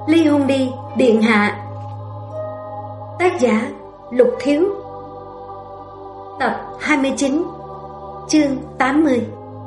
Ly hôn đi, điện hạ. Tác giả Lục Thiếu. Tập 29, chương 80.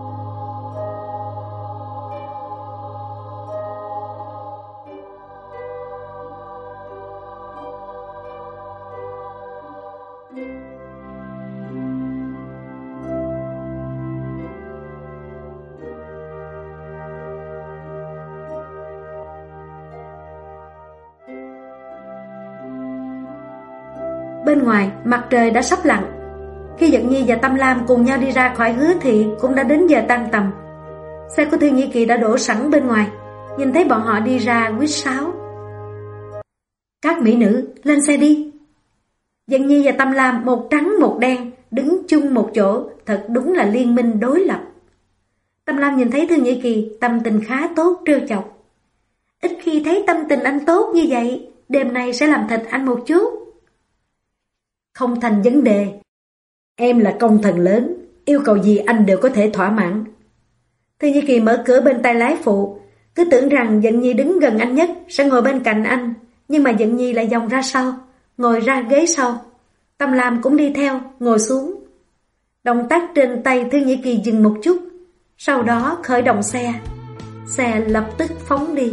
Bên ngoài, mặt trời đã sắp lặn. Khi Dận Nhi và Tâm Lam cùng nhau đi ra khỏi Hứa Thị, cũng đã đến giờ tan tầm. Xe của Thư Nhĩ Kỳ đã đổ sẵn bên ngoài. Nhìn thấy bọn họ đi ra, huýt sáo. Các mỹ nữ, lên xe đi. Dận Nhi và Tâm Lam, một trắng một đen, đứng chung một chỗ, thật đúng là liên minh đối lập. Tâm Lam nhìn thấy Thư Nhĩ Kỳ, tâm tình khá tốt, trêu chọc. Ít khi thấy tâm tình anh tốt như vậy, đêm nay sẽ làm thịt anh một chút. Không thành vấn đề. Em là công thần lớn, yêu cầu gì anh đều có thể thỏa mãn. Thư Nhĩ Kỳ mở cửa bên tay lái phụ, cứ tưởng rằng Dận Nhi đứng gần anh nhất sẽ ngồi bên cạnh anh, nhưng mà Dận Nhi lại vòng ra sau, ngồi ra ghế sau. Tâm Lam cũng đi theo, ngồi xuống. Động tác trên tay Thư Nhĩ Kỳ dừng một chút, sau đó khởi động xe. Xe lập tức phóng đi.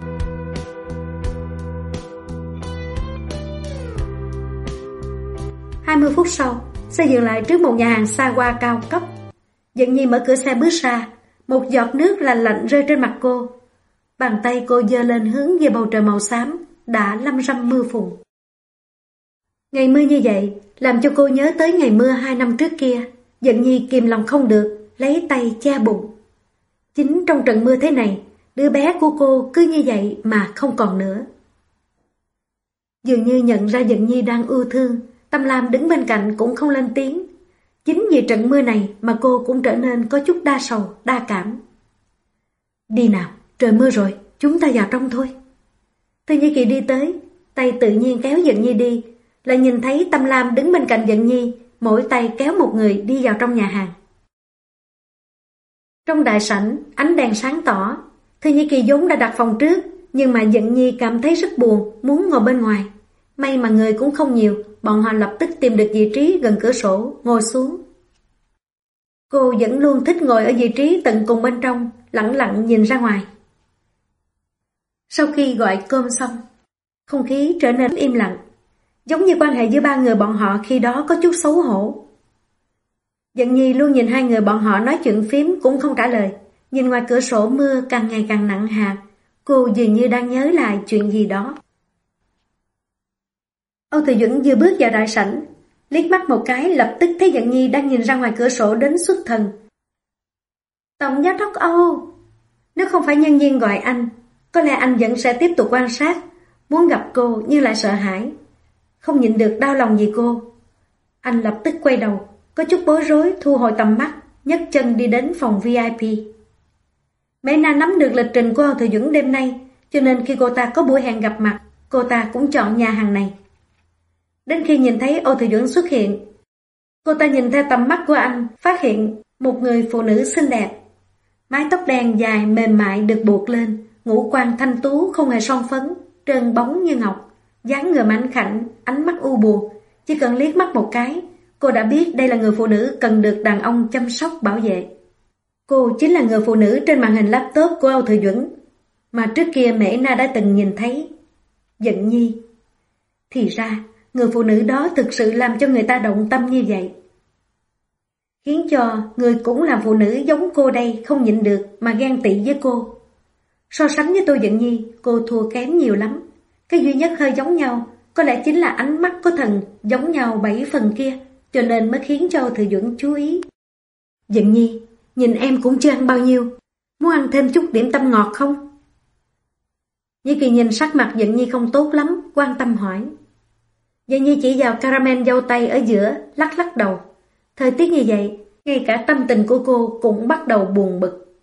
Hai 20 phút sau, xe dừng lại trước một nhà hàng xa hoa cao cấp. Dận Nhi mở cửa xe bước ra, một giọt nước lạnh lạnh rơi trên mặt cô. Bàn tay cô giơ lên hướng về bầu trời màu xám, đã lâm râm mưa phùn. Ngày mưa như vậy, làm cho cô nhớ tới ngày mưa 2 năm trước kia. Dận Nhi kìm lòng không được, lấy tay che bụng. Chính trong trận mưa thế này, đứa bé của cô cứ như vậy mà không còn nữa. Dường như nhận ra Dận Nhi đang ưu thương, Tâm Lam đứng bên cạnh cũng không lên tiếng. Chính vì trận mưa này mà cô cũng trở nên có chút đa sầu, đa cảm. Đi nào, trời mưa rồi, chúng ta vào trong thôi. Thư Nhĩ Kỳ đi tới, tay tự nhiên kéo Dận Nhi đi, lại nhìn thấy Tâm Lam đứng bên cạnh Dận Nhi, mỗi tay kéo một người đi vào trong nhà hàng. Trong đại sảnh, ánh đèn sáng tỏ. Thư Nhĩ Kỳ vốn đã đặt phòng trước, nhưng mà Dận Nhi cảm thấy rất buồn, muốn ngồi bên ngoài. May mà người cũng không nhiều, bọn họ lập tức tìm được vị trí gần cửa sổ, ngồi xuống. Cô vẫn luôn thích ngồi ở vị trí tận cùng bên trong, lặng lặng nhìn ra ngoài. Sau khi gọi cơm xong, không khí trở nên im lặng, giống như quan hệ giữa ba người bọn họ khi đó có chút xấu hổ. Dận Nhi luôn nhìn hai người bọn họ nói chuyện phím cũng không trả lời, nhìn ngoài cửa sổ mưa càng ngày càng nặng hạt, cô dường như đang nhớ lại chuyện gì đó. Âu Thừa Duẩn vừa bước vào đại sảnh, liếc mắt một cái lập tức thấy Dận Nhi đang nhìn ra ngoài cửa sổ đến xuất thần. Tổng giám đốc Âu, nếu không phải nhân viên gọi anh, có lẽ anh vẫn sẽ tiếp tục quan sát, muốn gặp cô nhưng lại sợ hãi, không nhịn được đau lòng vì cô. Anh lập tức quay đầu, có chút bối rối thu hồi tầm mắt, nhấc chân đi đến phòng VIP. Mẹ Na nắm được lịch trình của Âu Thừa Duẩn đêm nay, cho nên khi cô ta có buổi hẹn gặp mặt, cô ta cũng chọn nhà hàng này. Đến khi nhìn thấy Âu Thừa Duẩn xuất hiện, cô ta nhìn theo tầm mắt của anh, phát hiện một người phụ nữ xinh đẹp. Mái tóc đen dài mềm mại được buộc lên, ngũ quan thanh tú không hề son phấn, trơn bóng như ngọc, dáng người mảnh khảnh, ánh mắt u buồn. Chỉ cần liếc mắt một cái, cô đã biết đây là người phụ nữ cần được đàn ông chăm sóc bảo vệ. Cô chính là người phụ nữ trên màn hình laptop của Âu Thừa Duẩn, mà trước kia Mễ Na đã từng nhìn thấy. Dận Nhi. Thì ra, người phụ nữ đó thực sự làm cho người ta động tâm như vậy. Khiến cho người cũng là phụ nữ giống cô đây không nhịn được mà ghen tị với cô. So sánh với Tô Dận Nhi, cô thua kém nhiều lắm. Cái duy nhất hơi giống nhau có lẽ chính là ánh mắt có thần giống nhau 7 phần kia, cho nên mới khiến cho Thừa Duẩn chú ý. Dận Nhi, nhìn em cũng chưa ăn bao nhiêu, muốn ăn thêm chút điểm tâm ngọt không? Nhĩ Kỳ nhìn sắc mặt Dận Nhi không tốt lắm, quan tâm hỏi. Dận Nhi chỉ vào caramel dâu tây ở giữa, lắc lắc đầu. Thời tiết như vậy, ngay cả tâm tình của cô cũng bắt đầu buồn bực.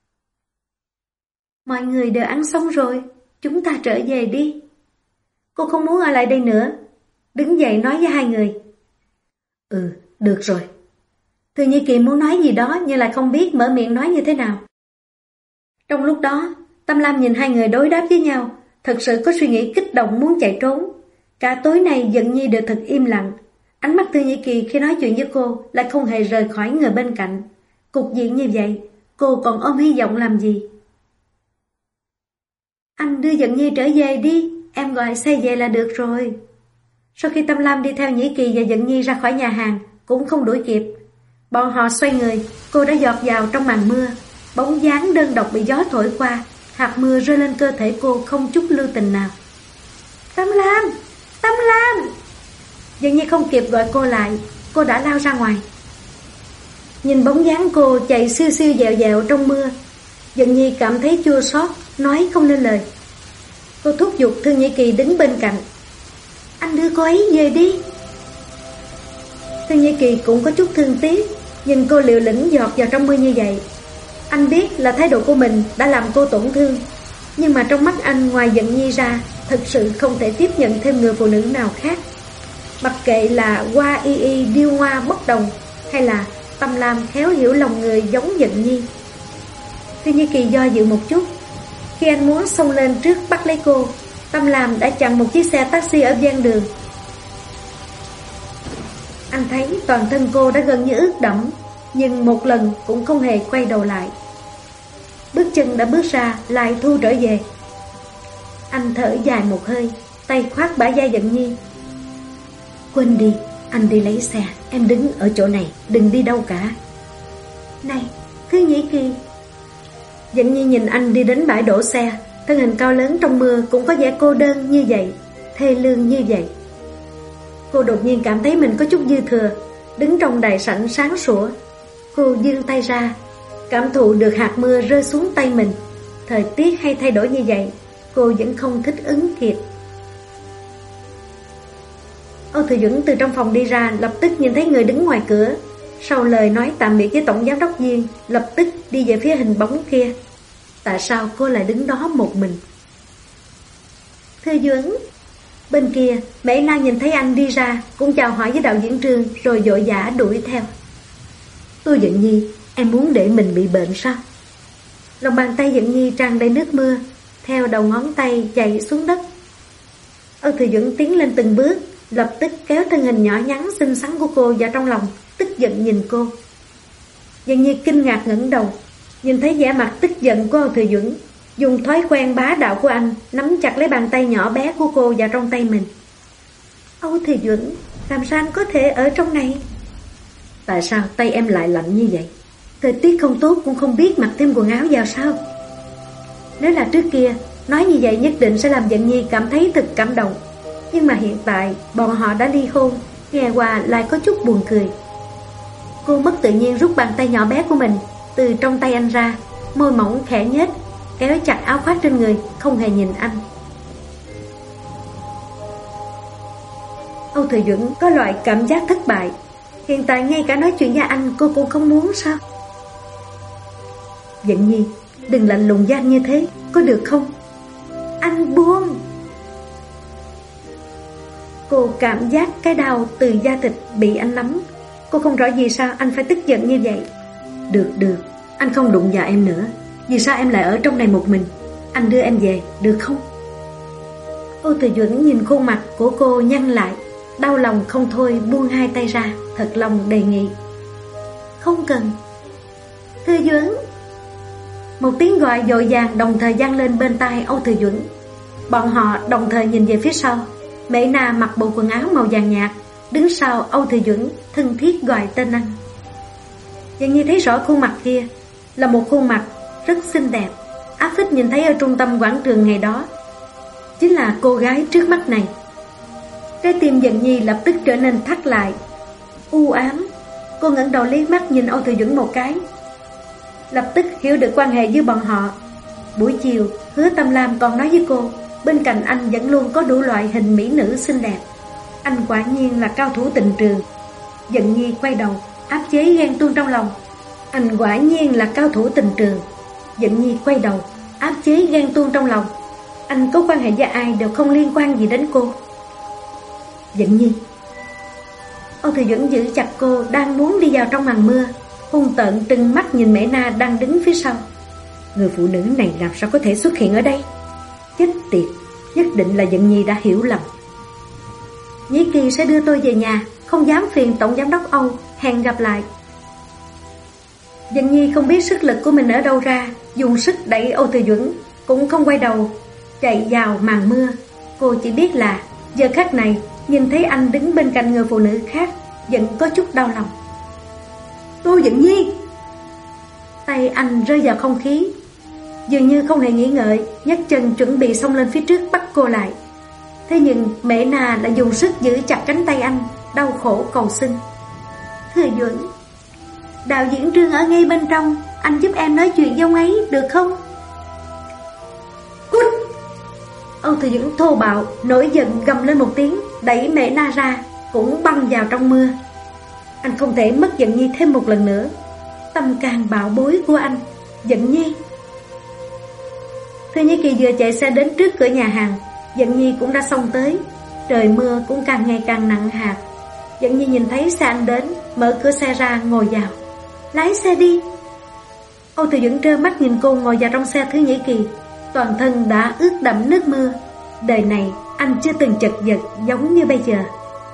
Mọi người đều ăn xong rồi, chúng ta trở về đi. Cô không muốn ở lại đây nữa. Đứng dậy nói với hai người. Ừ, được rồi. Thư Nhĩ Kỳ muốn nói gì đó nhưng lại không biết mở miệng nói như thế nào. Trong lúc đó, Tâm Lam nhìn hai người đối đáp với nhau, thật sự có suy nghĩ kích động muốn chạy trốn. Cả tối nay Dận Nhi đều thật im lặng. Ánh mắt Thư Nhĩ Kỳ khi nói chuyện với cô lại không hề rời khỏi người bên cạnh. Cục diện như vậy, cô còn ôm hy vọng làm gì? Anh đưa Dận Nhi trở về đi, em gọi xe về là được rồi. Sau khi Tâm Lam đi theo Nhĩ Kỳ và Dận Nhi ra khỏi nhà hàng, cũng không đuổi kịp. Bọn họ xoay người, cô đã giọt vào trong màn mưa. Bóng dáng đơn độc bị gió thổi qua, hạt mưa rơi lên cơ thể cô không chút lưu tình nào. Tâm Lam! Tâm Lam! Dận Nhi không kịp gọi cô lại, cô đã lao ra ngoài. Nhìn bóng dáng cô chạy siêu siêu dẹo dẹo trong mưa, Dận Nhi cảm thấy chua xót, nói không nên lời. Cô thúc giục Thư Nhĩ Kỳ đứng bên cạnh. Anh đưa cô ấy về đi. Thư Nhĩ Kỳ cũng có chút thương tiếc, nhìn cô liều lĩnh giọt vào trong mưa như vậy. Anh biết là thái độ của mình đã làm cô tổn thương, nhưng mà trong mắt anh ngoài Dận Nhi ra, thật sự không thể tiếp nhận thêm người phụ nữ nào khác. Mặc kệ là Hoa Y Y điêu ngoa bất đồng, hay là Tâm Lam khéo hiểu lòng người giống Dận Nhi. Thư Nhĩ Kỳ do dự một chút. Khi anh muốn xông lên trước bắt lấy cô, Tâm Lam đã chặn một chiếc xe taxi ở ven đường. Anh thấy toàn thân cô đã gần như ướt đẫm, nhưng một lần cũng không hề quay đầu lại. Bước chân đã bước ra lại thu trở về. Anh thở dài một hơi, tay khoác bả vai Dận Nhi. Quên đi, anh đi lấy xe, em đứng ở chỗ này, đừng đi đâu cả. Này, Thư Nhĩ Kỳ. Dận Nhi nhìn anh đi đến bãi đổ xe, thân hình cao lớn trong mưa cũng có vẻ cô đơn như vậy, thê lương như vậy. Cô đột nhiên cảm thấy mình có chút dư thừa, đứng trong đại sảnh sáng sủa. Cô giương tay ra, cảm thụ được hạt mưa rơi xuống tay mình. Thời tiết hay thay đổi như vậy, cô vẫn không thích ứng kịp. Âu Thừa Duẩn từ trong phòng đi ra, lập tức nhìn thấy người đứng ngoài cửa. Sau lời nói tạm biệt với tổng giám đốc Viên, lập tức đi về phía hình bóng kia. Tại sao cô lại đứng đó một mình? Thư Duẩn. Bên kia, Mễ Na nhìn thấy anh đi ra, cũng chào hỏi với đạo diễn Trương, rồi vội vã đuổi theo. Tô Dận Nhi, em muốn để mình bị bệnh sao? Lòng bàn tay Dận Nhi tràn đầy nước mưa, theo đầu ngón tay chạy xuống đất. Âu Thừa Duẩn tiến lên từng bước, lập tức kéo thân hình nhỏ nhắn xinh xắn của cô vào trong lòng, tức giận nhìn cô. Dận Nhi kinh ngạc ngẩng đầu, nhìn thấy vẻ mặt tức giận của Âu Thừa Duẩn, dùng thói quen bá đạo của anh nắm chặt lấy bàn tay nhỏ bé của cô vào trong tay mình. Âu Thừa Duẩn, làm sao anh có thể ở trong này? Tại sao tay em lại lạnh như vậy? Thời tiết không tốt cũng không biết mặc thêm quần áo vào sao? Nếu là trước kia, nói như vậy nhất định sẽ làm Dận Nhi cảm thấy thật cảm động. Nhưng mà hiện tại, bọn họ đã ly hôn, nghe qua lại có chút buồn cười. Cô mất tự nhiên rút bàn tay nhỏ bé của mình từ trong tay anh ra, môi mỏng khẽ nhếch, kéo chặt áo khoác trên người, không hề nhìn anh. Âu Thừa Duẩn có loại cảm giác thất bại. Hiện tại ngay cả nói chuyện với anh cô cũng không muốn sao? Dận Nhi, đừng lạnh lùng với anh như thế, có được không? Anh buông. Cô cảm giác cái đau từ da thịt bị anh nắm. Cô không rõ vì sao anh phải tức giận như vậy. Được, anh không đụng vào em nữa. Vì sao em lại ở trong này một mình? Anh đưa em về, được không? Âu Thừa Duẩn nhìn khuôn mặt của cô nhăn lại, đau lòng không thôi buông hai tay ra, thật lòng đề nghị. Không cần. Thừa Duẩn. Một tiếng gọi dội vàng đồng thời vang lên bên tai Âu Thừa Duẩn. Bọn họ đồng thời nhìn về phía sau. Mễ Na mặc bộ quần áo màu vàng nhạt, đứng sau Âu Thừa Duẩn, thân thiết gọi tên anh. Dường như thấy rõ khuôn mặt kia là một khuôn mặt rất xinh đẹp, áp phích nhìn thấy ở trung tâm quảng trường ngày đó. Chính là cô gái trước mắt này. Trái tim Dận Nhi lập tức trở nên thắt lại, u ám. Cô ngẩng đầu liếc mắt nhìn Âu Thừa Duẩn một cái, lập tức hiểu được quan hệ với bọn họ. Buổi chiều, Hứa Tâm Lam còn nói với cô, bên cạnh anh vẫn luôn có đủ loại hình mỹ nữ xinh đẹp. Anh quả nhiên là cao thủ tình trường. Dận Nhi quay đầu, áp chế ghen tuông trong lòng. Anh quả nhiên là cao thủ tình trường. Dận Nhi quay đầu, áp chế ghen tuông trong lòng. Anh có quan hệ với ai đều không liên quan gì đến cô. Dận Nhi. Âu Thừa Duẩn giữ chặt cô, đang muốn đi vào trong màn mưa, hung tợn trừng mắt nhìn Mễ Na đang đứng phía sau. Người phụ nữ này làm sao có thể xuất hiện ở đây? Chết tiệt, nhất định là Dận Nhi đã hiểu lầm. Nhĩ Kỳ sẽ đưa tôi về nhà, không dám phiền Tổng Giám đốc Âu, hẹn gặp lại. Dận Nhi không biết sức lực của mình ở đâu ra, dùng sức đẩy Âu Thừa Duẩn, cũng không quay đầu, chạy vào màn mưa. Cô chỉ biết là giờ khắc này, nhìn thấy anh đứng bên cạnh người phụ nữ khác, vẫn có chút đau lòng. Tô Dận Nhi! Tay anh rơi vào không khí, dường như không hề nghĩ ngợi, nhấc chân chuẩn bị xông lên phía trước bắt cô lại. Thế nhưng Mễ Na lại dùng sức giữ chặt cánh tay anh, đau khổ cầu xin. Thừa Duẩn, đạo diễn Trương ở ngay bên trong, anh giúp em nói chuyện với ông ấy được không? Cút! Âu Thừa Duẩn thô bạo, nổi giận gầm lên một tiếng, đẩy Mễ Na ra, cũng băng vào trong mưa. Anh không thể mất Dận Nhi thêm một lần nữa. Tâm can bảo bối của anh, Dận Nhi. Thư Nhĩ Kỳ vừa chạy xe đến trước cửa nhà hàng, Dận Nhi cũng đã xông tới. Trời mưa cũng càng ngày càng nặng hạt. Dận Nhi nhìn thấy xe anh đến, mở cửa xe ra ngồi vào. Lái xe đi. Âu Thừa Duẩn trơ mắt nhìn cô ngồi vào trong xe Thư Nhĩ Kỳ, toàn thân đã ướt đẫm nước mưa. Đời này anh chưa từng chật vật giống như bây giờ.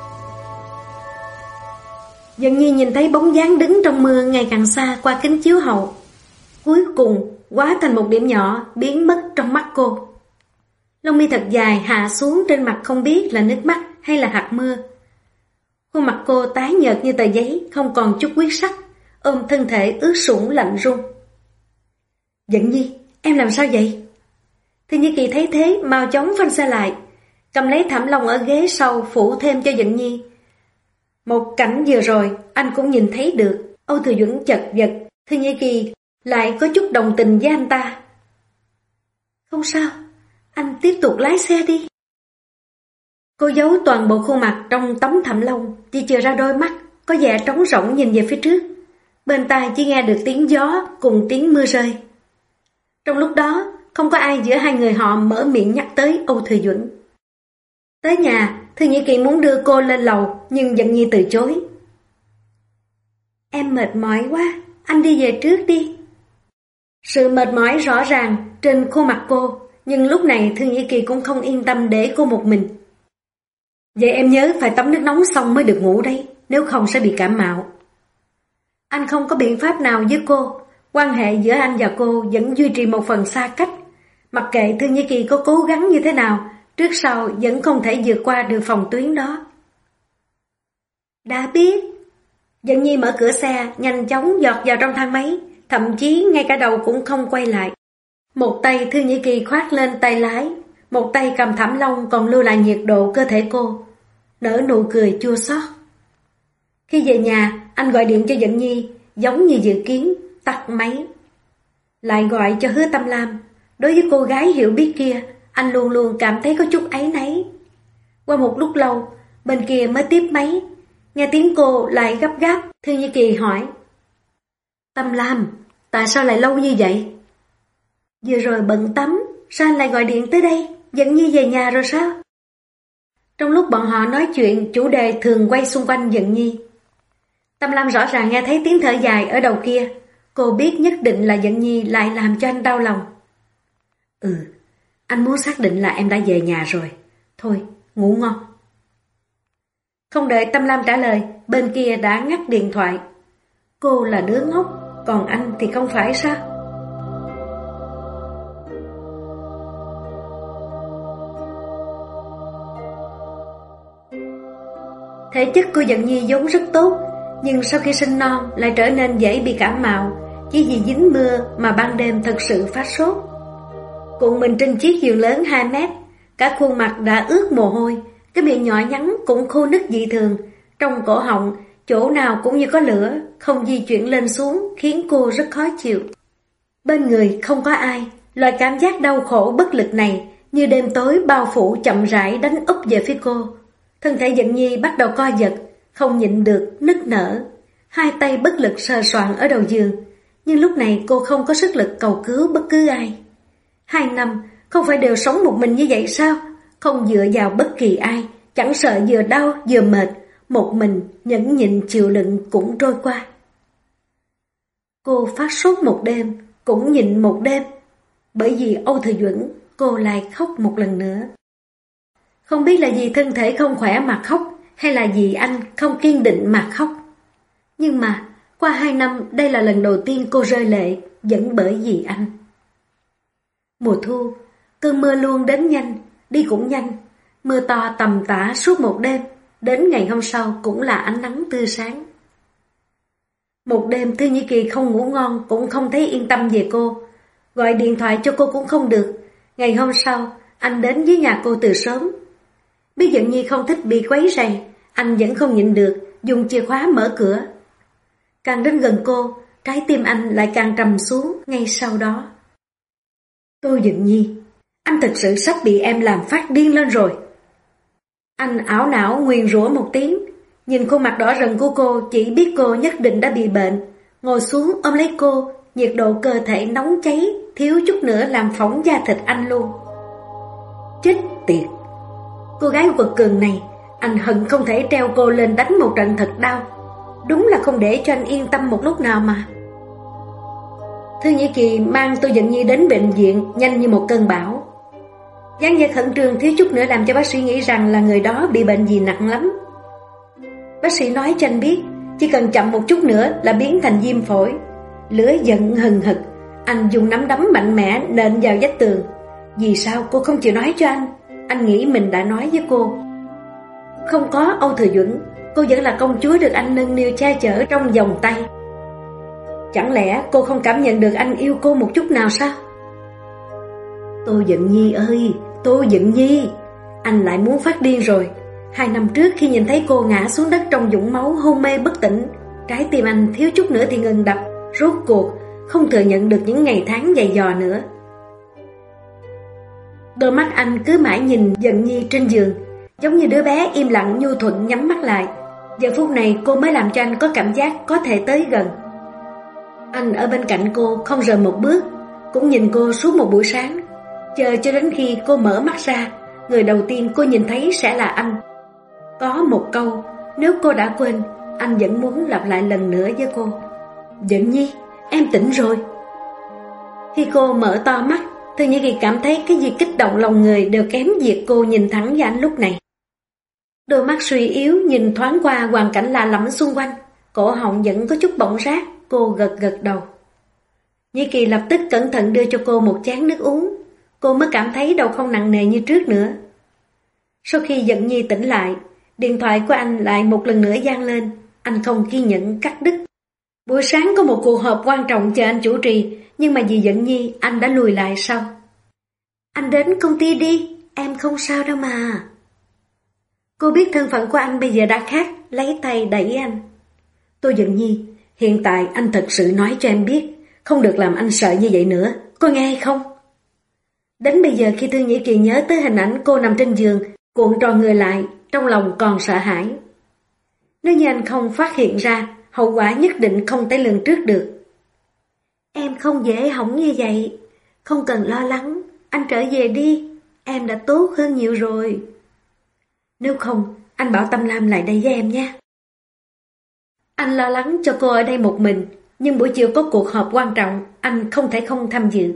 Dận Nhi nhìn thấy bóng dáng đứng trong mưa ngày càng xa qua kính chiếu hậu, cuối cùng hóa thành một điểm nhỏ biến mất trong mắt cô. Lông mi thật dài hạ xuống trên mặt, không biết là nước mắt hay là hạt mưa. Khuôn mặt cô tái nhợt như tờ giấy, không còn chút huyết sắc, ôm thân thể ướt sũng lạnh run. Dận Nhi, em làm sao vậy? Thư Nhĩ Kỳ thấy thế mau chóng phanh xe lại, cầm lấy thảm lông ở ghế sau phủ thêm cho Dận Nhi. Một cảnh vừa rồi anh cũng nhìn thấy được. Âu Thừa Duẩn chật vật, Thư Nhĩ Kỳ lại có chút đồng tình với anh ta. Không sao, anh tiếp tục lái xe đi. Cô giấu toàn bộ khuôn mặt trong tấm thảm lông, chỉ chừa ra đôi mắt có vẻ trống rỗng nhìn về phía trước. Bên tai chỉ nghe được tiếng gió cùng tiếng mưa rơi. Trong lúc đó không có ai giữa hai người họ mở miệng nhắc tới Âu Thừa Duẩn. Tới nhà, Thư Nhĩ Kỳ muốn đưa cô lên lầu, nhưng Dận Nhi từ chối. Em mệt mỏi quá, anh đi về trước đi. Sự mệt mỏi rõ ràng trên khuôn mặt cô, nhưng lúc này Thư Nhĩ Kỳ cũng không yên tâm để cô một mình. Vậy em nhớ phải tắm nước nóng xong mới được ngủ đấy, nếu không sẽ bị cảm mạo. Anh không có biện pháp nào với cô, quan hệ giữa anh và cô vẫn duy trì một phần xa cách. Mặc kệ Thư Nhĩ Kỳ có cố gắng như thế nào, trước sau vẫn không thể vượt qua được phòng tuyến đó. Đã biết. Dận Nhi mở cửa xe, nhanh chóng giọt vào trong thang máy, thậm chí ngay cả đầu cũng không quay lại. Một tay Thư Nhĩ Kỳ khoác lên tay lái, một tay cầm thảm lông còn lưu lại nhiệt độ cơ thể cô, nở nụ cười chua xót. Khi về nhà, anh gọi điện cho Dận Nhi, giống như dự kiến, tắt máy. Lại gọi cho Hứa Tâm Lam. Đối với cô gái hiểu biết kia, anh luôn luôn cảm thấy có chút áy náy. Qua một lúc lâu, bên kia mới tiếp máy. Nghe tiếng cô lại gấp gáp, Thư Nhĩ Kỳ hỏi. Tâm Lam, tại sao lại lâu như vậy? Vừa rồi bận tắm, sao anh lại gọi điện tới đây? Dận Nhi về nhà rồi sao? Trong lúc bọn họ nói chuyện, chủ đề thường quay xung quanh Dận Nhi. Tâm Lam rõ ràng nghe thấy tiếng thở dài ở đầu kia. Cô biết nhất định là Dận Nhi lại làm cho anh đau lòng. Anh muốn xác định là em đã về nhà rồi. Thôi, ngủ ngon. Không đợi Tâm Lam trả lời, bên kia đã ngắt điện thoại. Cô là đứa ngốc, còn anh thì không phải sao? Thể chất của Dận Nhi vốn rất tốt, nhưng sau khi sinh non lại trở nên dễ bị cảm mạo, chỉ vì dính mưa mà ban đêm thật sự phát sốt. Cuộn mình trên chiếc giường lớn 2 mét, cả khuôn mặt đã ướt mồ hôi, cái miệng nhỏ nhắn cũng khô nứt dị thường, trong cổ họng chỗ nào cũng như có lửa, không di chuyển lên xuống khiến cô rất khó chịu. Bên người không có ai, loại cảm giác đau khổ bất lực này như đêm tối bao phủ chậm rãi đánh úp về phía cô. Thân thể Dận Nhi bắt đầu co giật, không nhịn được nức nở, hai tay bất lực sờ soạng ở đầu giường, nhưng lúc này cô không có sức lực cầu cứu bất cứ ai. 2 năm không phải đều sống một mình như vậy sao? Không dựa vào bất kỳ ai, chẳng sợ vừa đau vừa mệt, một mình nhẫn nhịn chịu đựng cũng trôi qua. Cô phát sốt một đêm, cũng nhịn một đêm, bởi vì Âu Thừa Duẩn, cô lại khóc một lần nữa. Không biết là vì thân thể không khỏe mà khóc, hay là vì anh không kiên định mà khóc. Nhưng mà, qua 2 năm đây là lần đầu tiên cô rơi lệ, vẫn bởi vì anh. Mùa thu, cơn mưa luôn đến nhanh, đi cũng nhanh. Mưa to tầm tã suốt một đêm, đến ngày hôm sau cũng là ánh nắng tươi sáng. Một đêm Thư Nhĩ Kỳ không ngủ ngon, cũng không thấy yên tâm về cô. Gọi điện thoại cho cô cũng không được. Ngày hôm sau, anh đến với nhà cô từ sớm. Biết Dận Nhi không thích bị quấy rầy, anh vẫn không nhịn được, dùng chìa khóa mở cửa. Càng đến gần cô, trái tim anh lại càng trầm xuống ngay sau đó. Tô Dận Nhi, anh thật sự sắp bị em làm phát điên lên rồi. Anh ảo não nguyền rủa một tiếng, nhìn khuôn mặt đỏ rần của cô, chỉ biết cô nhất định đã bị bệnh. Ngồi xuống ôm lấy cô, nhiệt độ cơ thể nóng cháy, thiếu chút nữa làm phỏng da thịt anh luôn. Chết tiệt! Cô gái quật cường này, anh hận không thể treo cô lên đánh một trận thật đau. Đúng là không để cho anh yên tâm một lúc nào mà. Thư Nhĩ Kỳ mang Tô Dận Nhi đến bệnh viện nhanh như một cơn bão. Dáng vẻ khẩn trương thiếu chút nữa làm cho bác sĩ nghĩ rằng là người đó bị bệnh gì nặng lắm. Bác sĩ nói cho anh biết, chỉ cần chậm một chút nữa là biến thành viêm phổi. Lửa giận hừng hực, anh dùng nắm đấm mạnh mẽ nện vào vách tường. Vì sao cô không chịu nói cho anh? Anh nghĩ mình đã nói với cô. Không có Âu Thừa Duẩn, cô vẫn là công chúa được anh nâng niu che chở trong vòng tay. Chẳng lẽ cô không cảm nhận được anh yêu cô một chút nào sao? Tô Dận Nhi ơi, Tô Dận Nhi, anh lại muốn phát điên rồi. 2 năm trước khi nhìn thấy cô ngã xuống đất trong vũng máu hôn mê bất tỉnh, trái tim anh thiếu chút nữa thì ngừng đập. Rốt cuộc không thừa nhận được những ngày tháng dày dò nữa. Đôi mắt anh cứ mãi nhìn Dận Nhi trên giường, giống như đứa bé im lặng nhu thuận nhắm mắt lại. Giờ phút này cô mới làm cho anh có cảm giác có thể tới gần. Anh ở bên cạnh cô không rời một bước, cũng nhìn cô suốt một buổi sáng, chờ cho đến khi cô mở mắt ra, người đầu tiên cô nhìn thấy sẽ là anh. Có một câu, nếu cô đã quên, anh vẫn muốn lặp lại lần nữa với cô. Dận Nhi, em tỉnh rồi. Khi cô mở to mắt, Thư Nhĩ Kỳ cảm thấy cái gì kích động lòng người đều kém việc cô nhìn thẳng vào anh lúc này. Đôi mắt suy yếu nhìn thoáng qua hoàn cảnh lạ lẫm xung quanh, cổ họng vẫn có chút bỏng rát, cô gật gật đầu. Nhĩ Kỳ lập tức cẩn thận đưa cho cô một chén nước uống, cô mới cảm thấy đầu không nặng nề như trước nữa. Sau khi Dận Nhi tỉnh lại, điện thoại của anh lại một lần nữa vang lên, anh không kiên nhẫn cắt đứt. Buổi sáng có một cuộc họp quan trọng chờ anh chủ trì, nhưng mà vì Dận Nhi anh đã lùi lại sau. Anh đến công ty đi, em không sao đâu mà. Cô biết thân phận của anh bây giờ đã khác, lấy tay đẩy anh. Tô Dận Nhi, hiện tại anh thật sự nói cho em biết, không được làm anh sợ như vậy nữa, có nghe hay không? Đến bây giờ khi Thư Nhĩ Kỳ nhớ tới hình ảnh cô nằm trên giường, cuộn tròn người lại, trong lòng còn sợ hãi. Nếu như anh không phát hiện ra, hậu quả nhất định không thể lường trước được. Em không dễ hỏng như vậy, không cần lo lắng, anh trở về đi, em đã tốt hơn nhiều rồi. Nếu không, anh bảo Tâm Lam lại đây với em nha. Anh lo lắng cho cô ở đây một mình, nhưng buổi chiều có cuộc họp quan trọng, anh không thể không tham dự.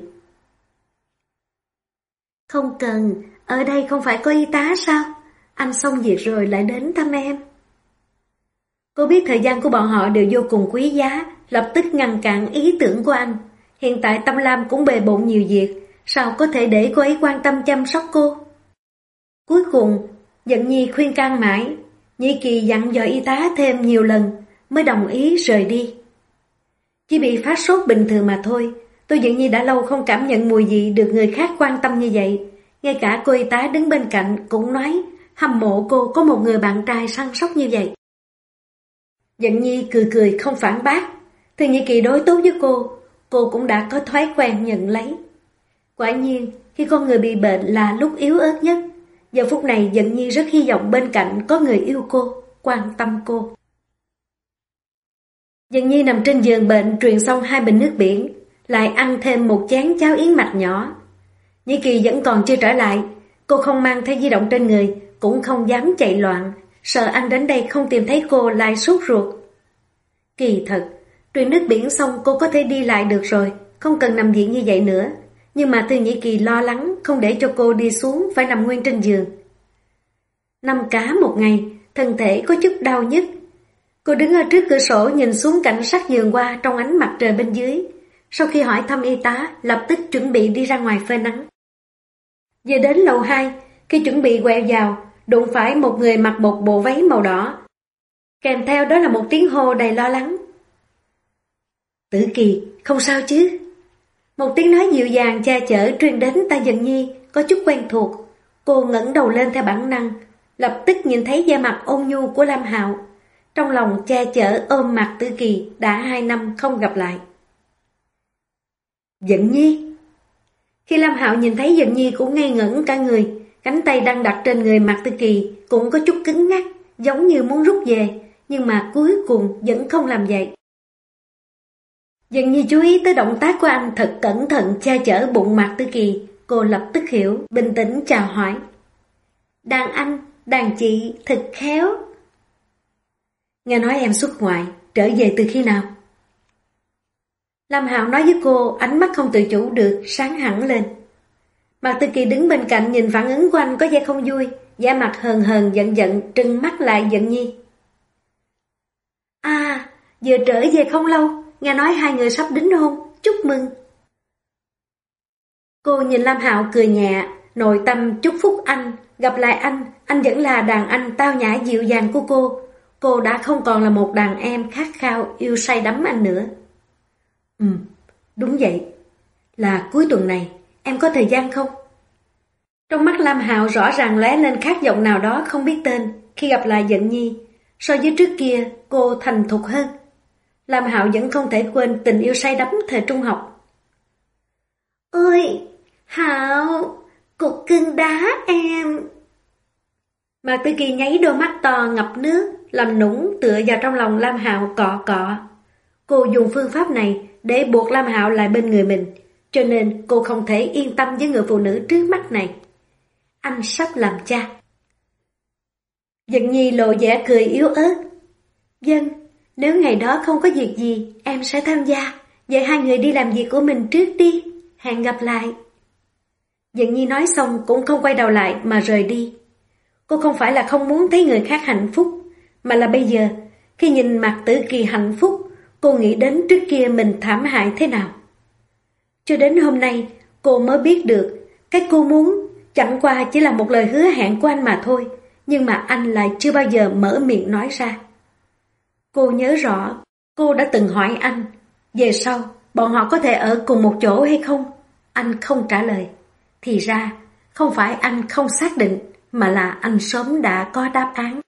Không cần, ở đây không phải có y tá sao? Anh xong việc rồi lại đến thăm em. Cô biết thời gian của bọn họ đều vô cùng quý giá, lập tức ngăn cản ý tưởng của anh. Hiện tại Tâm Lam cũng bề bộn nhiều việc, sao có thể để cô ấy quan tâm chăm sóc cô? Cuối cùng, Dận Nhi khuyên can mãi, Nhĩ Kỳ dặn dò y tá thêm nhiều lần mới đồng ý rời đi. Chỉ bị phát sốt bình thường mà thôi, tôi Dận Nhi đã lâu không cảm nhận mùi vị được người khác quan tâm như vậy. Ngay cả cô y tá đứng bên cạnh cũng nói hâm mộ cô có một người bạn trai săn sóc như vậy. Dận Nhi cười cười không phản bác. Thư Nhĩ Kỳ đối tốt với cô cũng đã có thói quen nhận lấy. Quả nhiên, khi con người bị bệnh là lúc yếu ớt nhất. Giờ phút này Dận Nhi rất hy vọng bên cạnh có người yêu cô, quan tâm cô. Dận Nhi nằm trên giường bệnh truyền xong 2 bình nước biển, lại ăn thêm một chén cháo yến mạch nhỏ. Nhĩ Kỳ vẫn còn chưa trở lại, cô không mang theo di động trên người, cũng không dám chạy loạn, sợ anh đến đây không tìm thấy cô lại sốt ruột. Kỳ thật, truyền nước biển xong cô có thể đi lại được rồi, không cần nằm viện như vậy nữa. Nhưng mà Thư Nhĩ Kỳ lo lắng không để cho cô đi xuống phải nằm nguyên trên giường. Nằm cả một ngày, thân thể có chút đau nhức. Cô đứng ở trước cửa sổ nhìn xuống cảnh sắc vườn hoa trong ánh mặt trời bên dưới. Sau khi hỏi thăm y tá, lập tức chuẩn bị đi ra ngoài phơi nắng. Vừa đến lầu 2, khi chuẩn bị quẹo vào, đụng phải một người mặc một bộ váy màu đỏ. Kèm theo đó là một tiếng hô đầy lo lắng. Tử Kỳ, không sao chứ? Một tiếng nói dịu dàng che chở truyền đến tai Dận Nhi, có chút quen thuộc. Cô ngẩng đầu lên theo bản năng, lập tức nhìn thấy da mặt ôn nhu của Lam Hạo. Trong lòng che chở ôm mặt Tử Kỳ đã 2 năm không gặp lại. Dận Nhi. Khi Lam Hạo nhìn thấy Dận Nhi cũng ngây ngẩn cả người, cánh tay đang đặt trên người Mạc Tử Kỳ cũng có chút cứng ngắc, giống như muốn rút về, nhưng mà cuối cùng vẫn không làm vậy. Dận Nhi chú ý tới động tác của anh thật cẩn thận che chở bụng Mạc Tử Kỳ, cô lập tức hiểu, bình tĩnh chào hỏi. Đàn anh, đàn chị thật khéo. Nghe nói em xuất ngoại, trở về từ khi nào? Lam Hạo nói với cô, ánh mắt không tự chủ được, sáng hẳn lên. Mạc Tử Kỳ đứng bên cạnh nhìn phản ứng của anh có vẻ không vui, vẻ mặt hờn hờn giận giận, trừng mắt lại Dận Nhi. À, vừa trở về không lâu, nghe nói hai người sắp đính hôn, chúc mừng. Cô nhìn Lam Hạo cười nhẹ, nội tâm chúc phúc anh, gặp lại anh vẫn là đàn anh tao nhã dịu dàng của cô. Cô đã không còn là một đàn em khát khao yêu say đắm anh nữa. Đúng vậy. Là cuối tuần này, em có thời gian không? Trong mắt Lam Hạo rõ ràng lóe lên khát vọng nào đó không biết tên khi gặp lại Dận Nhi. So với trước kia, cô thành thục hơn. Lam Hạo vẫn không thể quên tình yêu say đắm thời trung học. Ôi, Hạo, cục cưng đá em. Mạc Tử Kỳ nháy đôi mắt to ngập nước, làm nũng tựa vào trong lòng Lam Hạo cọ cọ. Cô dùng phương pháp này để buộc Lam Hạo lại bên người mình, cho nên cô không thể yên tâm với người phụ nữ trước mắt này. Anh sắp làm cha. Dận Nhi lộ vẻ cười yếu ớt. Vâng, nếu ngày đó không có việc gì, em sẽ tham gia. Vậy hai người đi làm việc của mình trước đi. Hẹn gặp lại. Dận Nhi nói xong cũng không quay đầu lại mà rời đi. Cô không phải là không muốn thấy người khác hạnh phúc, mà là bây giờ, khi nhìn Mạc Tử Kỳ hạnh phúc, cô nghĩ đến trước kia mình thảm hại thế nào. Cho đến hôm nay, cô mới biết được, cái cô muốn chẳng qua chỉ là một lời hứa hẹn của anh mà thôi, nhưng mà anh lại chưa bao giờ mở miệng nói ra. Cô nhớ rõ, cô đã từng hỏi anh, về sau, bọn họ có thể ở cùng một chỗ hay không? Anh không trả lời. Thì ra, không phải anh không xác định, mà là anh sớm đã có đáp án.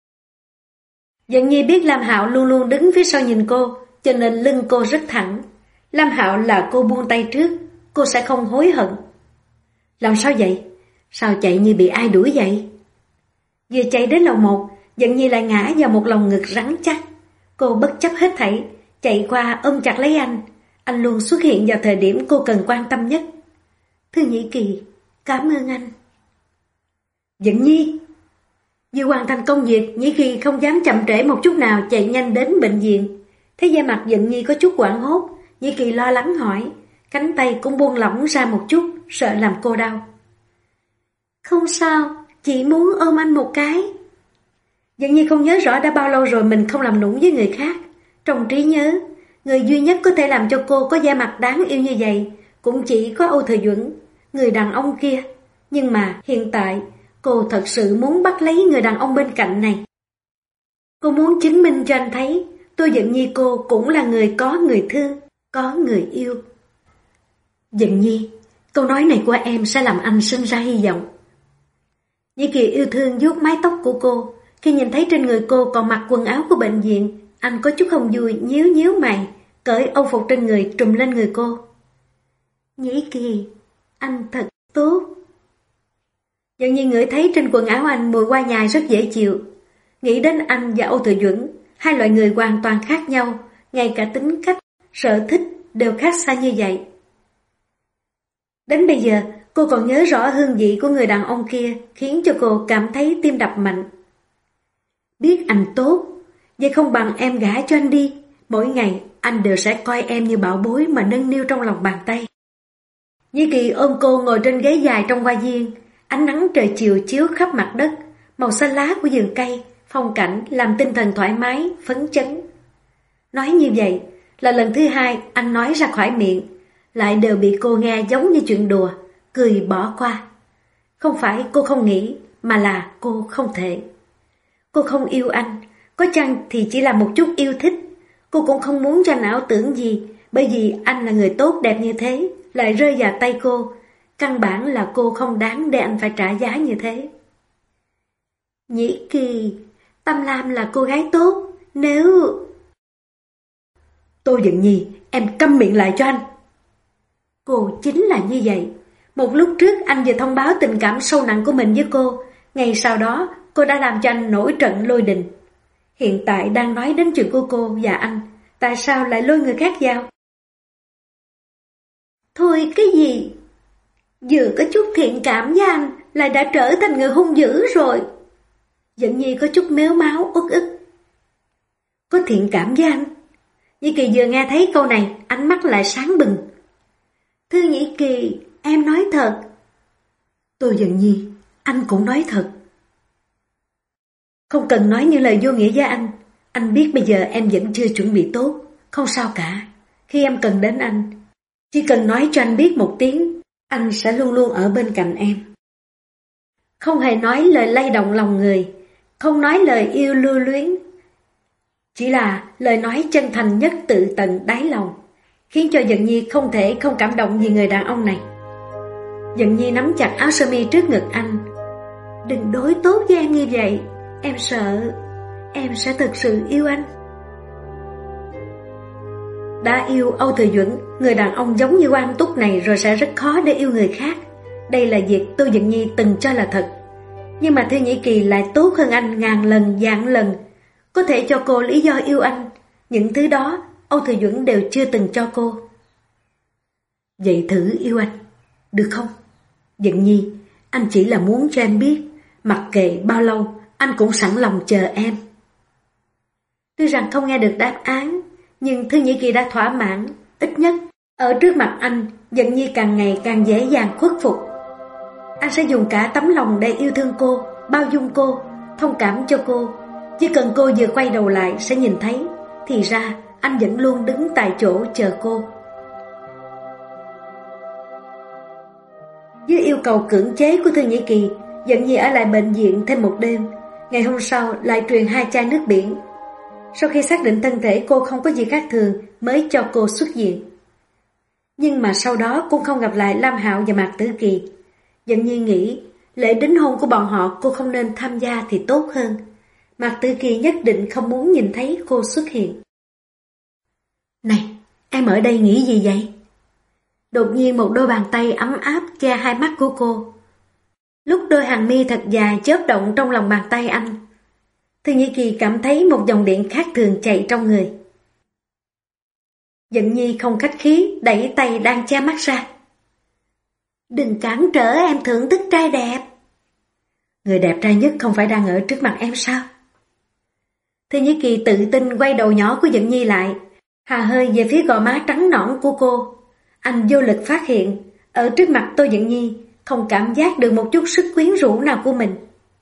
Dận Nhi biết Lam Hạo luôn luôn đứng phía sau nhìn cô, cho nên lưng cô rất thẳng. Lam Hạo là cô buông tay trước, cô sẽ không hối hận. Làm sao vậy? Sao chạy như bị ai đuổi vậy? Vừa chạy đến lầu 1, Dận Nhi lại ngã vào một lồng ngực rắn chắc. Cô bất chấp hết thảy, chạy qua ôm chặt lấy anh. Anh luôn xuất hiện vào thời điểm cô cần quan tâm nhất. Thư Nhĩ Kỳ, cảm ơn anh. Dận Nhi. Vừa hoàn thành công việc, Nhĩ Kỳ không dám chậm trễ một chút nào, chạy nhanh đến bệnh viện. Thấy da mặt Dận Nhi có chút hoảng hốt, Nhĩ Kỳ lo lắng hỏi, cánh tay cũng buông lỏng ra một chút, sợ làm cô đau. Không sao, chỉ muốn ôm anh một cái. Dận Nhi không nhớ rõ đã bao lâu rồi mình không làm nũng với người khác. Trong trí nhớ, người duy nhất có thể làm cho cô có da mặt đáng yêu như vậy cũng chỉ có Âu Thời Duẩn, người đàn ông kia. Nhưng mà hiện tại, cô thật sự muốn bắt lấy người đàn ông bên cạnh này. Cô muốn chứng minh cho anh thấy, Tô Dận Nhi cô cũng là người có người thương, có người yêu. Dận Nhi, câu nói này của em sẽ làm anh sinh ra hy vọng. Nhĩ Kỳ yêu thương vuốt mái tóc của cô. Khi nhìn thấy trên người cô còn mặc quần áo của bệnh viện, anh có chút không vui, nhíu nhíu mày, cởi âu phục trên người trùm lên người cô. Nhĩ Kỳ, anh thật tốt. Dận Nhi ngửi thấy trên quần áo anh mùi hoa nhài rất dễ chịu. Nghĩ đến anh và Âu Thời Duẩn, hai loại người hoàn toàn khác nhau, ngay cả tính cách, sở thích đều khác xa như vậy. Đến bây giờ, cô còn nhớ rõ hương vị của người đàn ông kia, khiến cho cô cảm thấy tim đập mạnh. Biết anh tốt, vậy không bằng em gả cho anh đi. Mỗi ngày anh đều sẽ coi em như bảo bối mà nâng niu trong lòng bàn tay. Nhĩ Kỳ ôm cô ngồi trên ghế dài trong hoa viên. Ánh nắng trời chiều chiếu khắp mặt đất, màu xanh lá của vườn cây, phong cảnh làm tinh thần thoải mái, phấn chấn. Nói như vậy là lần thứ hai anh nói ra khỏi miệng, lại đều bị cô nghe giống như chuyện đùa, cười bỏ qua. Không phải cô không nghĩ, mà là cô không thể. Cô không yêu anh, có chăng thì chỉ là một chút yêu thích. Cô cũng không muốn cho anh ảo tưởng gì, bởi vì anh là người tốt đẹp như thế, lại rơi vào tay cô. Căn bản là cô không đáng để anh phải trả giá như thế. Nhĩ Kỳ, Tâm Lam là cô gái tốt, nếu... Tô Dận Nhi, em câm miệng lại cho anh. Cô chính là như vậy. Một lúc trước anh vừa thông báo tình cảm sâu nặng của mình với cô, ngày sau đó cô đã làm cho anh nổi trận lôi đình. Hiện tại đang nói đến chuyện của cô và anh, tại sao lại lôi người khác vào? Thôi cái gì? Vừa có chút thiện cảm với anh lại đã trở thành người hung dữ rồi. Dận Nhi có chút mếu máo uất ức. Có thiện cảm với anh? Nhĩ Kỳ vừa nghe thấy câu này, ánh mắt lại sáng bừng. Thưa Nhĩ Kỳ, em nói thật. Tô Dận Nhi, anh cũng nói thật. Không cần nói những lời vô nghĩa với anh biết bây giờ em vẫn chưa chuẩn bị tốt, không sao cả. Khi em cần đến anh, chỉ cần nói cho anh biết một tiếng, anh sẽ luôn luôn ở bên cạnh em. Không hề nói lời lay động lòng người, không nói lời yêu lưu luyến, chỉ là lời nói chân thành nhất từ tận đáy lòng, khiến cho Dận Nhi không thể không cảm động vì người đàn ông này. Dận Nhi nắm chặt áo sơ mi trước ngực anh. Đừng đối tốt với em như vậy, em sợ em sẽ thực sự yêu anh. Đã yêu Âu Thừa Duẩn, người đàn ông giống như Quan Túc này rồi sẽ rất khó để yêu người khác. Đây là việc Tô Dận Nhi từng cho là thật. Nhưng mà Thư Nhĩ Kỳ lại tốt hơn anh ngàn lần vạn lần, có thể cho cô lý do yêu anh. Những thứ đó Âu Thừa Duẩn đều chưa từng cho cô. Vậy thử yêu anh, được không? Dận Nhi, anh chỉ là muốn cho em biết, mặc kệ bao lâu, anh cũng sẵn lòng chờ em. Tuy rằng không nghe được đáp án, nhưng Thư Nhĩ Kỳ đã thỏa mãn. Ít nhất, ở trước mặt anh, Dận Nhi càng ngày càng dễ dàng khuất phục. Anh sẽ dùng cả tấm lòng để yêu thương cô, bao dung cô, thông cảm cho cô. Chỉ cần cô vừa quay đầu lại sẽ nhìn thấy, thì ra anh vẫn luôn đứng tại chỗ chờ cô. Dưới yêu cầu cưỡng chế của Thư Nhĩ Kỳ, Dận Nhi ở lại bệnh viện thêm một đêm. Ngày hôm sau lại truyền 2 chai nước biển. Sau khi xác định thân thể cô không có gì khác thường mới cho cô xuất viện. Nhưng mà sau đó cũng không gặp lại Lam Hạo và Mạc Tử Kỳ. Dận Nhi nghĩ lễ đính hôn của bọn họ cô không nên tham gia thì tốt hơn. Mạc Tử Kỳ nhất định không muốn nhìn thấy cô xuất hiện. Này, em ở đây nghĩ gì vậy? Đột nhiên một đôi bàn tay ấm áp che hai mắt của cô. Lúc đôi hàng mi thật dài chớp động trong lòng bàn tay anh, Thư Nhĩ Kỳ cảm thấy một dòng điện khác thường chạy trong người. Dận Nhi không khách khí đẩy tay đang che mắt ra. Đừng cản trở em thưởng thức trai đẹp. Người đẹp trai nhất không phải đang ở trước mặt em sao? Thư Nhĩ Kỳ tự tin quay đầu nhỏ của Dận Nhi lại, hà hơi về phía gò má trắng nõn của cô. Anh vô lực phát hiện, ở trước mặt Tô Dận Nhi không cảm giác được một chút sức quyến rũ nào của mình.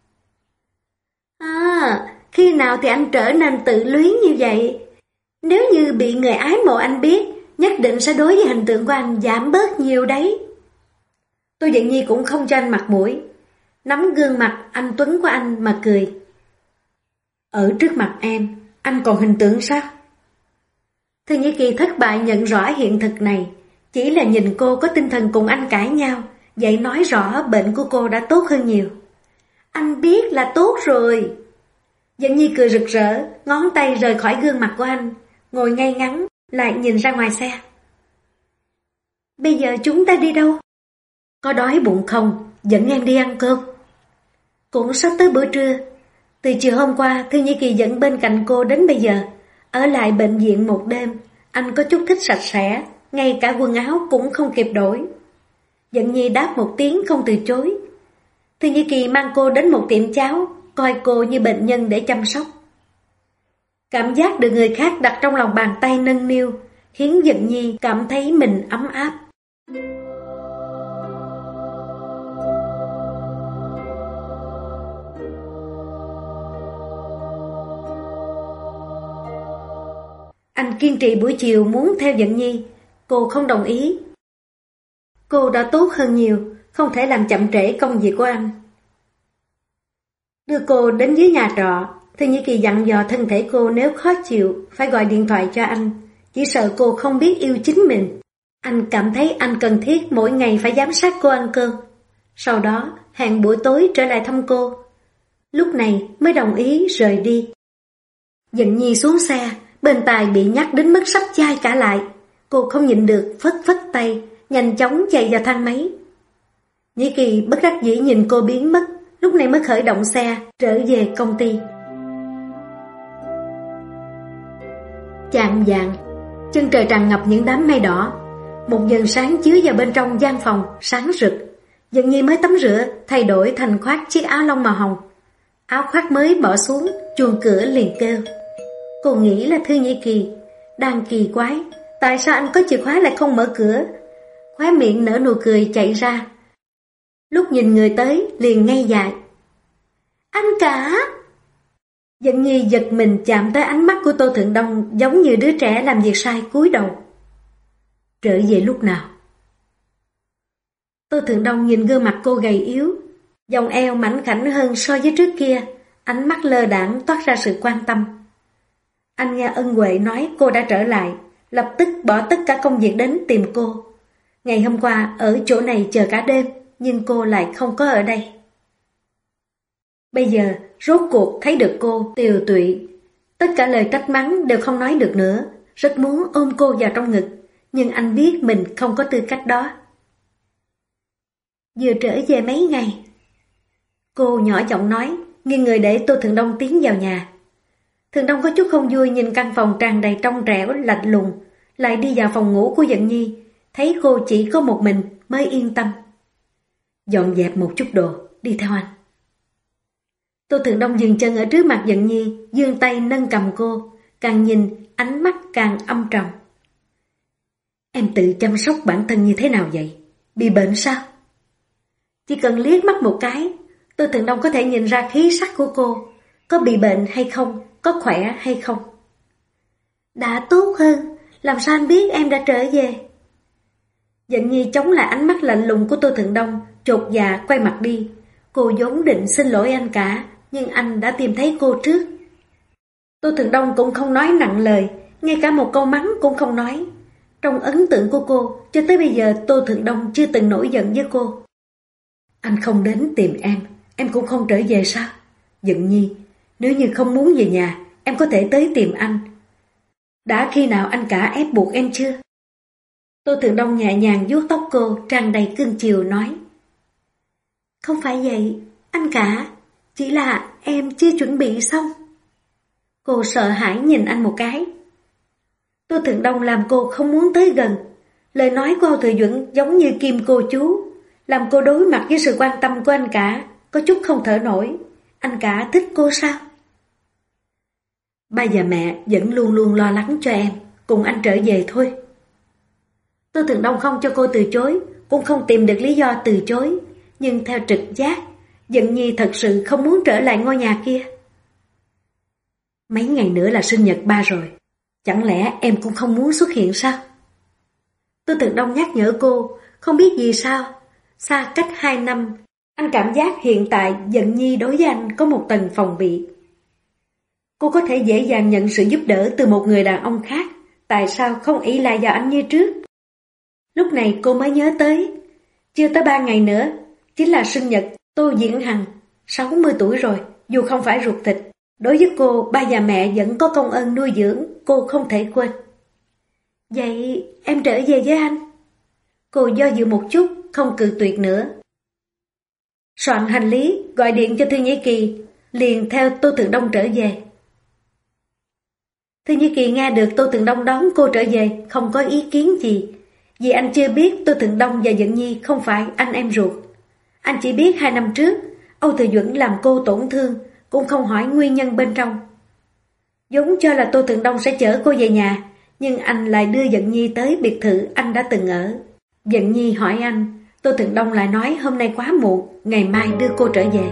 Khi nào thì anh trở nên tự luyến như vậy? Nếu như bị người ái mộ anh biết, nhất định sẽ đối với hình tượng của anh giảm bớt nhiều đấy. Tô Dận Nhi cũng không cho anh mặt mũi, nắm gương mặt anh tuấn của anh mà cười. Ở trước mặt em, anh còn hình tượng sao? Thư Nhĩ Kỳ thất bại nhận rõ hiện thực này, chỉ là nhìn cô có tinh thần cùng anh cãi nhau, vậy nói rõ bệnh của cô đã tốt hơn nhiều. Anh biết là tốt rồi. Dận Nhi cười rực rỡ, ngón tay rời khỏi gương mặt của anh, ngồi ngay ngắn, lại nhìn ra ngoài xe. Bây giờ chúng ta đi đâu? Có đói bụng không? Dẫn em đi ăn cơm. Cũng sắp tới bữa trưa. Từ chiều hôm qua, Thư Nhĩ Kỳ dẫn bên cạnh cô đến bây giờ. Ở lại bệnh viện một đêm, anh có chút thích sạch sẽ, ngay cả quần áo cũng không kịp đổi. Dận Nhi đáp một tiếng không từ chối. Thư Nhĩ Kỳ mang cô đến một tiệm cháo, coi cô như bệnh nhân để chăm sóc. Cảm giác được người khác đặt trong lòng bàn tay nâng niu, khiến Dận Nhi cảm thấy mình ấm áp. Anh kiên trì buổi chiều muốn theo Dận Nhi, cô không đồng ý. Cô đã tốt hơn nhiều, không thể làm chậm trễ công việc của anh. Đưa cô đến dưới nhà trọ, Thư Nhĩ Kỳ dặn dò thân thể cô nếu khó chịu phải gọi điện thoại cho anh, chỉ sợ cô không biết yêu chính mình. Anh cảm thấy anh cần thiết mỗi ngày phải giám sát cô ăn cơm. Sau đó hẹn buổi tối trở lại thăm cô. Lúc này mới đồng ý rời đi. Dận Nhi xuống xe, bên tai bị nhắc đến mức sắp chai cả lại. Cô không nhịn được phất phất tay, nhanh chóng chạy vào thang máy. Nhĩ Kỳ bất đắc dĩ nhìn cô biến mất, lúc này mới khởi động xe trở về công ty. Chạng vạng, chân trời tràn ngập những đám mây đỏ. Một vầng sáng chiếu vào bên trong gian phòng sáng rực. Dận Nhi mới tắm rửa, thay đổi thành khoác chiếc áo lông màu hồng. Áo khoác mới bỏ xuống, chuông cửa liền kêu. Cô nghĩ là Thư Nhĩ Kỳ. Đang kỳ quái, tại sao anh có chìa khóa lại không mở cửa? Khóe miệng nở nụ cười chạy ra. Lúc nhìn người tới liền ngây dại. Anh cả! Dận Nhi giật mình chạm tới ánh mắt của Tô Thượng Đông, giống như đứa trẻ làm việc sai cúi đầu. Trở về lúc nào? Tô Thượng Đông nhìn gương mặt cô gầy yếu, vòng eo mảnh khảnh hơn so với trước kia, ánh mắt lơ đãng toát ra sự quan tâm. Anh nghe Ân Huệ nói cô đã trở lại, lập tức bỏ tất cả công việc đến tìm cô. Ngày hôm qua ở chỗ này chờ cả đêm, nhưng cô lại không có ở đây. Bây giờ rốt cuộc thấy được cô tiều tụy, tất cả lời trách mắng đều không nói được nữa, rất muốn ôm cô vào trong ngực, nhưng anh biết mình không có tư cách đó. Vừa trở về mấy ngày. Cô nhỏ giọng nói, nghiêng người để Tô Thượng Đông tiến vào nhà. Thượng Đông có chút không vui nhìn căn phòng tràn đầy trong trẻo, lạnh lùng, lại đi vào phòng ngủ của Dận Nhi, thấy cô chỉ có một mình mới yên tâm. Dọn dẹp một chút đồ, đi theo anh. Tô Thượng Đông dừng chân ở trước mặt Dận Nhi, giương tay nâng cầm cô, càng nhìn ánh mắt càng âm trầm. Em tự chăm sóc bản thân như thế nào vậy? Bị bệnh sao? Chỉ cần liếc mắt một cái, Tô Thượng Đông có thể nhìn ra khí sắc của cô, có bị bệnh hay không, có khỏe hay không. Đã tốt hơn, làm sao anh biết em đã trở về? Dận Nhi chống lại ánh mắt lạnh lùng của Tô Thượng Đông, chột dạ quay mặt đi. Cô vốn định xin lỗi anh cả, nhưng anh đã tìm thấy cô trước. Tô Thượng Đông cũng không nói nặng lời, ngay cả một câu mắng cũng không nói. Trong ấn tượng của cô, cho tới bây giờ Tô Thượng Đông chưa từng nổi giận với cô. Anh không đến tìm em cũng không trở về sao? Dận Nhi, nếu như không muốn về nhà, em có thể tới tìm anh. Đã khi nào anh cả ép buộc em chưa? Tô Thượng Đông nhẹ nhàng vuốt tóc cô, tràn đầy cưng chiều nói. Không phải vậy, anh cả, chỉ là em chưa chuẩn bị xong. Cô sợ hãi nhìn anh một cái. Tô Thượng Đông làm cô không muốn tới gần. Lời nói của Âu Thừa Duẩn giống như kim cô chú, làm cô đối mặt với sự quan tâm của anh cả, có chút không thở nổi. Anh cả thích cô sao? Ba và mẹ vẫn luôn luôn lo lắng cho em, cùng anh trở về thôi. Tô Thượng Đông không cho cô từ chối, cũng không tìm được lý do từ chối, nhưng theo trực giác, Dận Nhi thật sự không muốn trở lại ngôi nhà kia. Mấy ngày nữa là sinh nhật ba rồi, chẳng lẽ em cũng không muốn xuất hiện sao? Tô Thượng Đông nhắc nhở cô, không biết vì sao, xa cách 2 năm, anh cảm giác hiện tại Dận Nhi đối với anh có một tầng phòng bị. Cô có thể dễ dàng nhận sự giúp đỡ từ một người đàn ông khác, tại sao không ỷ lại vào anh như trước? Lúc này cô mới nhớ tới, chưa tới 3 ngày nữa, chính là sinh nhật Tô Diễn Hằng, 60 tuổi rồi, dù không phải ruột thịt. Đối với cô, ba và mẹ vẫn có công ơn nuôi dưỡng, cô không thể quên. Vậy em trở về với anh. Cô do dự một chút, không cự tuyệt nữa. Soạn hành lý, gọi điện cho Thư Nhĩ Kỳ, liền theo Tô Thượng Đông trở về. Thư Nhĩ Kỳ nghe được Tô Thượng Đông đón cô trở về, không có ý kiến gì, vì anh chưa biết Tô Thượng Đông và Dận Nhi không phải anh em ruột. Anh chỉ biết 2 năm trước, Âu Thừa Duẩn làm cô tổn thương, cũng không hỏi nguyên nhân bên trong. Vốn cho là Tô Thượng Đông sẽ chở cô về nhà, nhưng anh lại đưa Dận Nhi tới biệt thự anh đã từng ở. Dận Nhi hỏi anh, Tô Thượng Đông lại nói hôm nay quá muộn, ngày mai đưa cô trở về.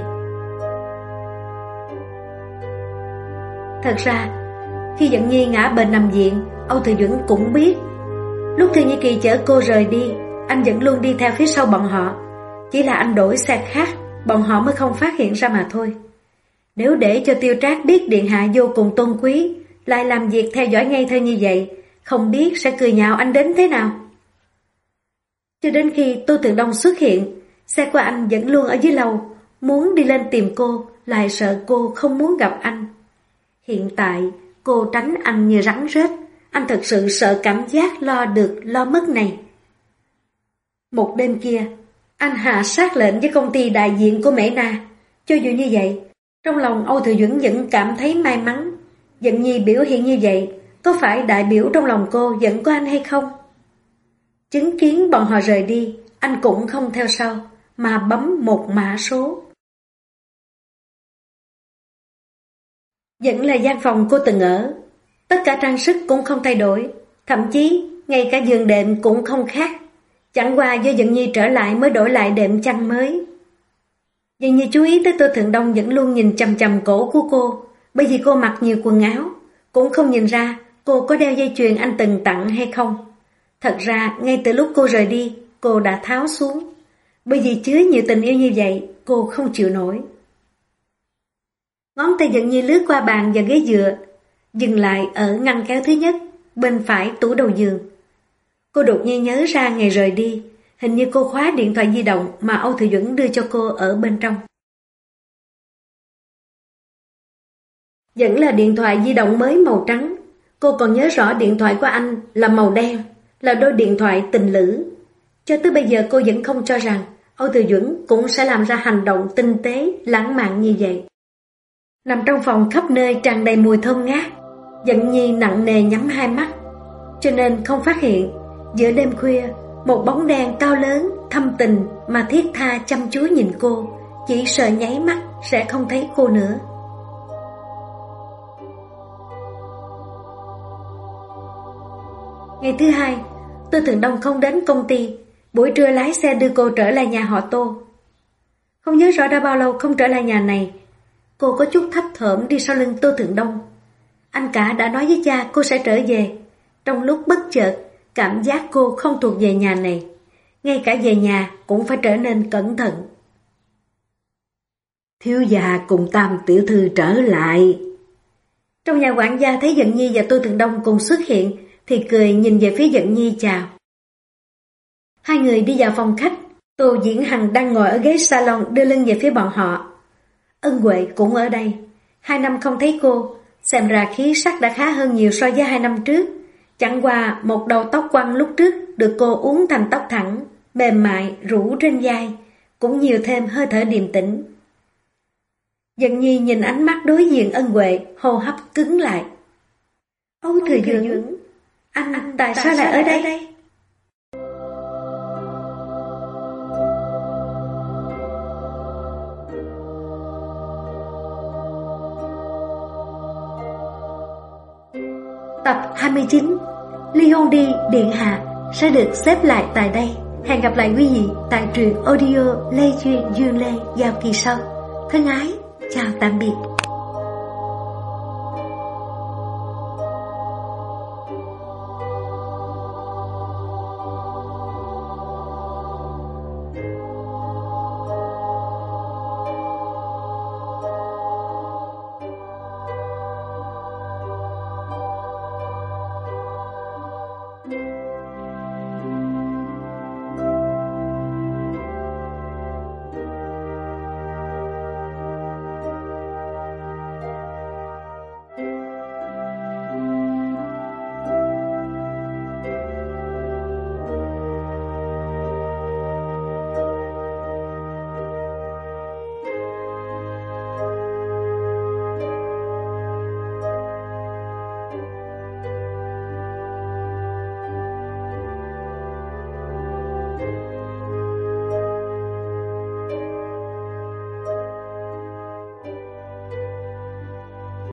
Thật ra, khi Dận Nhi ngã bệnh nằm viện, Âu Thừa Duẩn cũng biết. Lúc Thư Nhi Kỳ chở cô rời đi, anh vẫn luôn đi theo phía sau bọn họ. Chỉ là anh đổi xe khác, bọn họ mới không phát hiện ra mà thôi. Nếu để cho Tiêu Trác biết điện hạ vô cùng tôn quý, lại làm việc theo dõi ngây thơ như vậy, không biết sẽ cười nhạo anh đến thế nào. Cho đến khi Tô Thượng Đông xuất hiện, xe của anh vẫn luôn ở dưới lầu, muốn đi lên tìm cô, lại sợ cô không muốn gặp anh. Hiện tại, cô tránh anh như rắn rết, anh thật sự sợ cảm giác lo được lo mất này. Một đêm kia, anh hạ sát lệnh với công ty đại diện của Mễ Na. Cho dù như vậy, trong lòng Âu Thừa Duẩn vẫn cảm thấy may mắn. Dận Nhi biểu hiện như vậy, có phải đại biểu trong lòng cô vẫn có anh hay không? Chứng kiến bọn họ rời đi, anh cũng không theo sau, mà bấm một mã số. Vẫn là gian phòng cô từng ở. Tất cả trang sức cũng không thay đổi, thậm chí ngay cả giường đệm cũng không khác. Chẳng qua do Dận Nhi trở lại mới đổi lại đệm chăn mới. Dận Nhi chú ý tới Tô Thượng Đông vẫn luôn nhìn chằm chằm cổ của cô, bởi vì cô mặc nhiều quần áo, cũng không nhìn ra cô có đeo dây chuyền anh từng tặng hay không. Thật ra ngay từ lúc cô rời đi, cô đã tháo xuống, bởi vì chứa nhiều tình yêu như vậy, cô không chịu nổi. Ngón tay Dận Nhi lướt qua bàn và ghế dựa, dừng lại ở ngăn kéo thứ nhất, bên phải tủ đầu giường. Cô đột nhiên nhớ ra ngày rời đi, hình như cô khóa điện thoại di động mà Âu Thừa Duẩn đưa cho cô ở bên trong. Vẫn là điện thoại di động mới màu trắng. Cô còn nhớ rõ điện thoại của anh là màu đen, là đôi điện thoại tình lữ. Cho tới bây giờ cô vẫn không cho rằng Âu Thừa Duẩn cũng sẽ làm ra hành động tinh tế, lãng mạn như vậy. Nằm trong phòng khắp nơi tràn đầy mùi thơm ngát, Dận Nhi nặng nề nhắm hai mắt, cho nên không phát hiện giữa đêm khuya một bóng đen cao lớn, thâm tình mà thiết tha chăm chú nhìn cô, chỉ sợ nháy mắt sẽ không thấy cô nữa. Ngày thứ hai, Tô Thượng Đông không đến công ty, buổi trưa lái xe đưa cô trở lại nhà họ Tô. Không nhớ rõ đã bao lâu không trở lại nhà này, cô có chút thấp thởm đi sau lưng Tô Thượng Đông. Anh cả đã nói với cha cô sẽ trở về. Trong lúc bất chợt, cảm giác cô không thuộc về nhà này, ngay cả về nhà cũng phải trở nên cẩn thận. Thiếu gia cùng Tam tiểu thư trở lại. Trong nhà quản gia thấy Dận Nhi và Tô Thượng Đông cùng xuất hiện thì cười nhìn về phía Dận Nhi chào. Hai người đi vào phòng khách, Tô Diễn Hằng đang ngồi ở ghế salon đưa lưng về phía bọn họ. Ân Huệ cũng ở đây. 2 năm không thấy cô, xem ra khí sắc đã khá hơn nhiều so với 2 năm trước. Chẳng qua một đầu tóc quăn lúc trước được cô uốn thành tóc thẳng, mềm mại, rủ trên vai, cũng nhiều thêm hơi thở điềm tĩnh. Dận Nhi nhìn ánh mắt đối diện Ân Huệ, hô hấp cứng lại. Âu Thừa Duẩn, anh tại sao lại ở đây? Tập 29 Ly hôn đi Điện Hạ sẽ được xếp lại tại đây. Hẹn gặp lại quý vị tại truyện audio Lê Duyên Duyên Lê vào kỳ sau. Thân ái, chào tạm biệt.